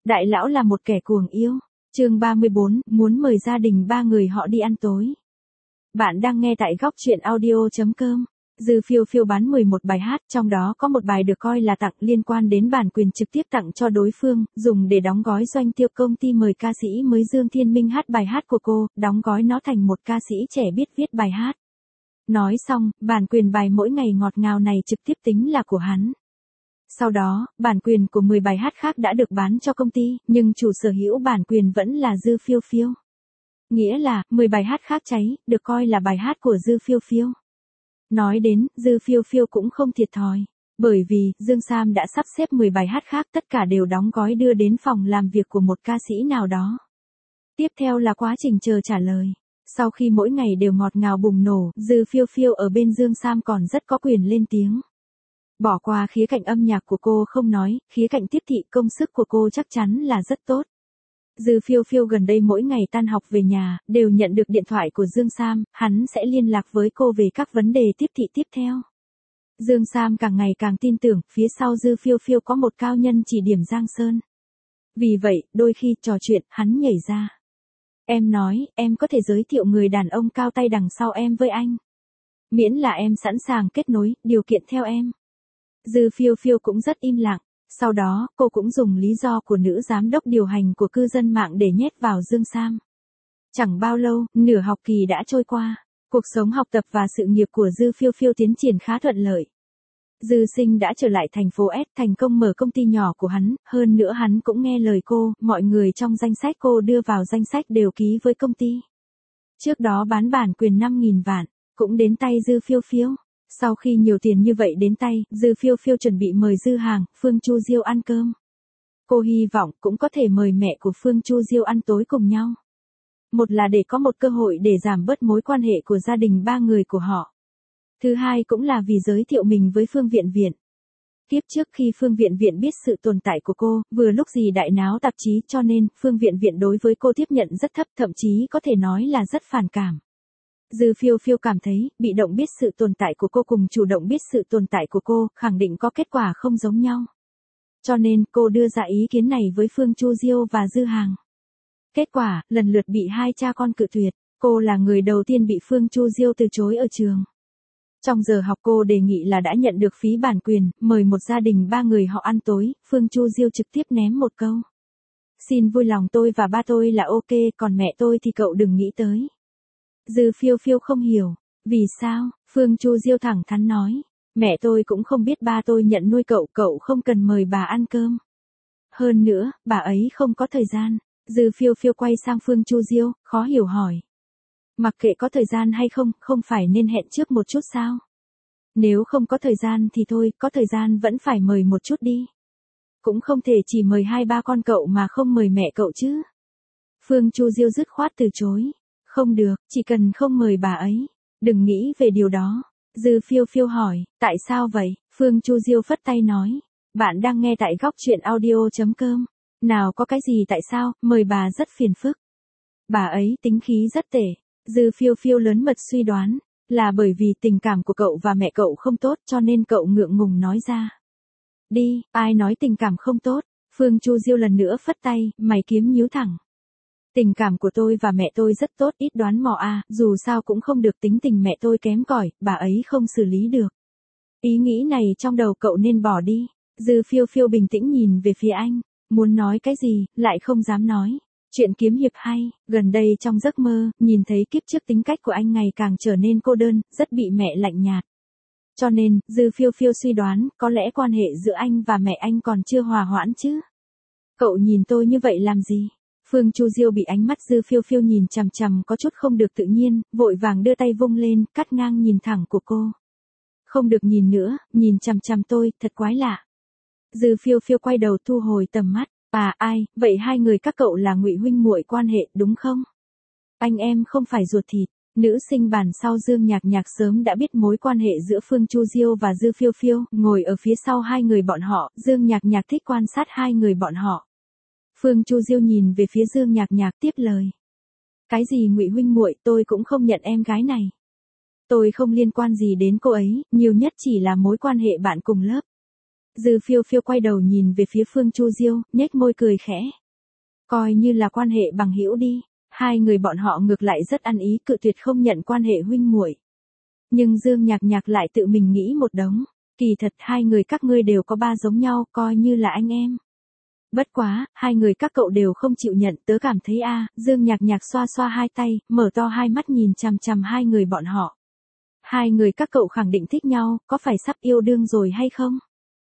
Đại lão là một kẻ cuồng yêu. Chương 34, muốn mời gia đình ba người họ đi ăn tối. Bạn đang nghe tại góc truyện audio.com. Dư Phiêu Phiêu bán 11 bài hát, trong đó có một bài được coi là tặng liên quan đến bản quyền trực tiếp tặng cho đối phương, dùng để đóng gói doanh tiêu công ty mời ca sĩ mới Dương Thiên Minh hát bài hát của cô, đóng gói nó thành một ca sĩ trẻ biết viết bài hát. Nói xong, bản quyền bài Mỗi Ngày Ngọt Ngào này trực tiếp tính là của hắn. Sau đó, bản quyền của 10 bài hát khác đã được bán cho công ty, nhưng chủ sở hữu bản quyền vẫn là Dư Phiêu Phiêu. Nghĩa là, 10 bài hát khác cháy, được coi là bài hát của Dư Phiêu Phiêu. Nói đến, Dư Phiêu Phiêu cũng không thiệt thòi, bởi vì, Dương Sam đã sắp xếp 10 bài hát khác tất cả đều đóng gói đưa đến phòng làm việc của một ca sĩ nào đó. Tiếp theo là quá trình chờ trả lời. Sau khi mỗi ngày đều ngọt ngào bùng nổ, Dư Phiêu Phiêu ở bên Dương Sam còn rất có quyền lên tiếng. Bỏ qua khía cạnh âm nhạc của cô không nói, khía cạnh tiếp thị công sức của cô chắc chắn là rất tốt. Dư Phiêu Phiêu gần đây mỗi ngày tan học về nhà, đều nhận được điện thoại của Dương Sam, hắn sẽ liên lạc với cô về các vấn đề tiếp thị tiếp theo. Dương Sam càng ngày càng tin tưởng, phía sau Dư Phiêu Phiêu có một cao nhân chỉ điểm Giang Sơn. Vì vậy, đôi khi trò chuyện, hắn nhảy ra. Em nói, em có thể giới thiệu người đàn ông cao tay đằng sau em với anh. Miễn là em sẵn sàng kết nối, điều kiện theo em. Dư Phiêu Phiêu cũng rất im lặng, sau đó, cô cũng dùng lý do của nữ giám đốc điều hành của cư dân mạng để nhét vào Dương Sam. Chẳng bao lâu, nửa học kỳ đã trôi qua, cuộc sống học tập và sự nghiệp của Dư Phiêu Phiêu tiến triển khá thuận lợi. Dư Sinh đã trở lại thành phố S thành công mở công ty nhỏ của hắn, hơn nữa hắn cũng nghe lời cô, mọi người trong danh sách cô đưa vào danh sách đều ký với công ty. Trước đó bán bản quyền 5.000 vạn, cũng đến tay Dư Phiêu Phiêu. Sau khi nhiều tiền như vậy đến tay, Dư Phiêu Phiêu chuẩn bị mời Dư Hàng, Phương Chu Diêu ăn cơm. Cô hy vọng cũng có thể mời mẹ của Phương Chu Diêu ăn tối cùng nhau. Một là để có một cơ hội để giảm bớt mối quan hệ của gia đình ba người của họ. Thứ hai cũng là vì giới thiệu mình với Phương Viện Viện. Tiếp trước khi Phương Viện Viện biết sự tồn tại của cô, vừa lúc gì đại náo tạp chí cho nên, Phương Viện Viện đối với cô tiếp nhận rất thấp, thậm chí có thể nói là rất phản cảm. Dư Phiêu Phiêu cảm thấy, bị động biết sự tồn tại của cô cùng chủ động biết sự tồn tại của cô, khẳng định có kết quả không giống nhau. Cho nên, cô đưa ra ý kiến này với Phương Chu Diêu và Dư Hàng. Kết quả, lần lượt bị hai cha con cự tuyệt, cô là người đầu tiên bị Phương Chu Diêu từ chối ở trường. Trong giờ học cô đề nghị là đã nhận được phí bản quyền, mời một gia đình ba người họ ăn tối, Phương Chu Diêu trực tiếp ném một câu. Xin vui lòng tôi và ba tôi là ok, còn mẹ tôi thì cậu đừng nghĩ tới. Dư Phiêu Phiêu không hiểu, vì sao, Phương Chu Diêu thẳng thắn nói, mẹ tôi cũng không biết ba tôi nhận nuôi cậu, cậu không cần mời bà ăn cơm. Hơn nữa, bà ấy không có thời gian. Dư Phiêu Phiêu quay sang Phương Chu Diêu, khó hiểu hỏi. Mặc kệ có thời gian hay không, không phải nên hẹn trước một chút sao? Nếu không có thời gian thì thôi, có thời gian vẫn phải mời một chút đi. Cũng không thể chỉ mời 2-3 con cậu mà không mời mẹ cậu chứ. Phương Chu Diêu dứt khoát từ chối. Không được, chỉ cần không mời bà ấy. Đừng nghĩ về điều đó. Dư Phiêu Phiêu hỏi, tại sao vậy? Phương Chu Diêu phất tay nói. Bạn đang nghe tại góc truyện audio.com. Nào có cái gì tại sao, mời bà rất phiền phức. Bà ấy tính khí rất tệ. Dư Phiêu Phiêu lớn mật suy đoán. Là bởi vì tình cảm của cậu và mẹ cậu không tốt cho nên cậu ngượng ngùng nói ra. Đi, ai nói tình cảm không tốt? Phương Chu Diêu lần nữa phất tay, mày kiếm nhíu thẳng. Tình cảm của tôi và mẹ tôi rất tốt, ít đoán mò à, dù sao cũng không được, tính tình mẹ tôi kém cỏi, bà ấy không xử lý được. Ý nghĩ này trong đầu cậu nên bỏ đi. Dư Phiêu Phiêu bình tĩnh nhìn về phía anh, muốn nói cái gì, lại không dám nói. Chuyện kiếm hiệp hay, gần đây trong giấc mơ, nhìn thấy kiếp trước tính cách của anh ngày càng trở nên cô đơn, rất bị mẹ lạnh nhạt. Cho nên, Dư Phiêu Phiêu suy đoán, có lẽ quan hệ giữa anh và mẹ anh còn chưa hòa hoãn chứ. Cậu nhìn tôi như vậy làm gì? Phương Chu Diêu bị ánh mắt Dư Phiêu Phiêu nhìn chằm chằm có chút không được tự nhiên, vội vàng đưa tay vung lên, cắt ngang nhìn thẳng của cô. Không được nhìn nữa, nhìn chằm chằm tôi, thật quái lạ. Dư Phiêu Phiêu quay đầu thu hồi tầm mắt. À ai, vậy hai người các cậu là Ngụy huynh muội quan hệ, đúng không? Anh em không phải ruột thịt. Nữ sinh bàn sau Dương Nhạc Nhạc sớm đã biết mối quan hệ giữa Phương Chu Diêu và Dư Phiêu Phiêu, ngồi ở phía sau hai người bọn họ, Dương Nhạc Nhạc thích quan sát hai người bọn họ. Phương Chu Diêu nhìn về phía Dương Nhạc Nhạc tiếp lời. Cái gì Ngụy huynh muội, tôi cũng không nhận em gái này. Tôi không liên quan gì đến cô ấy, nhiều nhất chỉ là mối quan hệ bạn cùng lớp. Dư Phiêu Phiêu quay đầu nhìn về phía Phương Chu Diêu, nhếch môi cười khẽ. Coi như là quan hệ bằng hữu đi, hai người bọn họ ngược lại rất ăn ý cự tuyệt không nhận quan hệ huynh muội. Nhưng Dương Nhạc Nhạc lại tự mình nghĩ một đống, kỳ thật hai người các ngươi đều có ba giống nhau, coi như là anh em. Bất quá, hai người các cậu đều không chịu nhận, tớ cảm thấy Dương Nhạc Nhạc xoa xoa hai tay, mở to hai mắt nhìn chằm chằm hai người bọn họ. Hai người các cậu khẳng định thích nhau, có phải sắp yêu đương rồi hay không?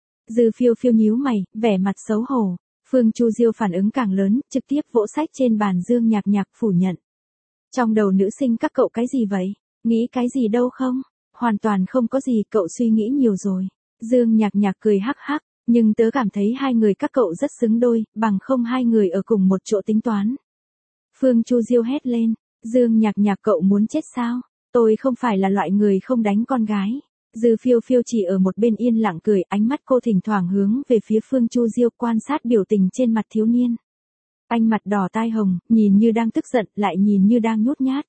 Dư Phiêu Phiêu nhíu mày, vẻ mặt xấu hổ. Phương Chu Diêu phản ứng càng lớn, trực tiếp vỗ sách trên bàn Dương Nhạc Nhạc phủ nhận. Trong đầu nữ sinh các cậu cái gì vậy? Nghĩ cái gì đâu không? Hoàn toàn không có gì, cậu suy nghĩ nhiều rồi. Dương Nhạc Nhạc cười hắc hắc, nhưng tớ cảm thấy hai người các cậu rất xứng đôi, bằng không hai người ở cùng một chỗ tính toán. Phương Chu Diêu hét lên, Dương Nhạc Nhạc cậu muốn chết sao? Tôi không phải là loại người không đánh con gái. Dư Phiêu Phiêu chỉ ở một bên yên lặng cười, ánh mắt cô thỉnh thoảng hướng về phía Phương Chu Diêu quan sát biểu tình trên mặt thiếu niên. Anh mặt đỏ tai hồng, nhìn như đang tức giận, lại nhìn như đang nhút nhát.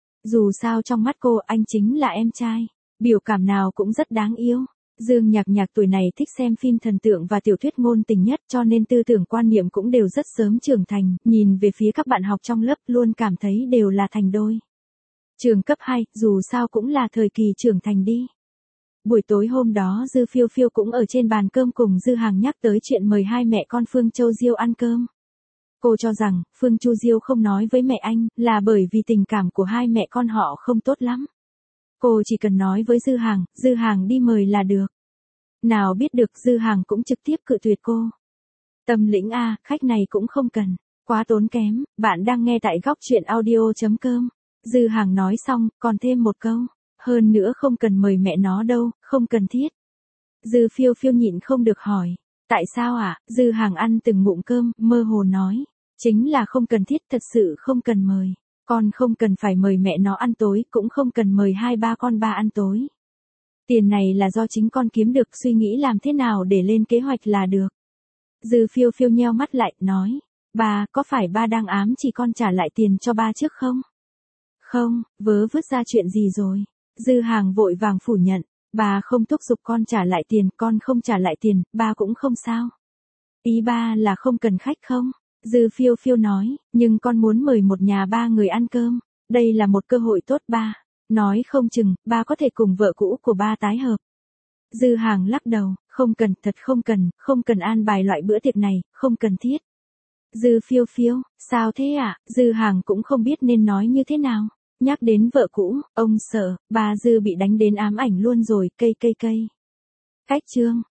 Dù sao trong mắt cô anh chính là em trai, biểu cảm nào cũng rất đáng yêu. Dương Nhạc Nhạc tuổi này thích xem phim thần tượng và tiểu thuyết ngôn tình nhất cho nên tư tưởng quan niệm cũng đều rất sớm trưởng thành, nhìn về phía các bạn học trong lớp luôn cảm thấy đều là thành đôi. Trường cấp 2, dù sao cũng là thời kỳ trưởng thành đi. Buổi tối hôm đó Dư Phiêu Phiêu cũng ở trên bàn cơm cùng Dư Hàng nhắc tới chuyện mời hai mẹ con Phương Châu Diêu ăn cơm. Cô cho rằng, Phương Chu Diêu không nói với mẹ anh, là bởi vì tình cảm của hai mẹ con họ không tốt lắm. Cô chỉ cần nói với Dư Hàng đi mời là được. Nào biết được Dư Hàng cũng trực tiếp cự tuyệt cô. Tâm lĩnh khách này cũng không cần, quá tốn kém, bạn đang nghe tại góc truyện audio.com. Dư Hàng nói xong, còn thêm một câu, hơn nữa không cần mời mẹ nó đâu, không cần thiết. Dư Phiêu Phiêu nhịn không được hỏi, tại sao Dư Hàng ăn từng ngụm cơm, mơ hồ nói, chính là không cần thiết, thật sự không cần mời. Con không cần phải mời mẹ nó ăn tối, cũng không cần mời hai ba con ba ăn tối. Tiền này là do chính con kiếm được, suy nghĩ làm thế nào để lên kế hoạch là được. Dư Phiêu Phiêu nheo mắt lại, nói, ba, có phải ba đang ám chỉ con trả lại tiền cho ba trước không? Không, vớ vứt ra chuyện gì rồi? Dư Hàng vội vàng phủ nhận, ba không thúc giục con trả lại tiền, con không trả lại tiền, ba cũng không sao. Ý ba là không cần khách không? Dư Phiêu Phiêu nói, nhưng con muốn mời một nhà ba người ăn cơm, đây là một cơ hội tốt ba. Nói không chừng, ba có thể cùng vợ cũ của ba tái hợp. Dư Hàng lắc đầu, không cần, thật không cần an bài loại bữa tiệc này, không cần thiết. Dư Phiêu Phiêu, sao thế Dư Hàng cũng không biết nên nói như thế nào. Nhắc đến vợ cũ, ông sợ, bà Dư bị đánh đến ám ảnh luôn rồi, cây. Cách chương.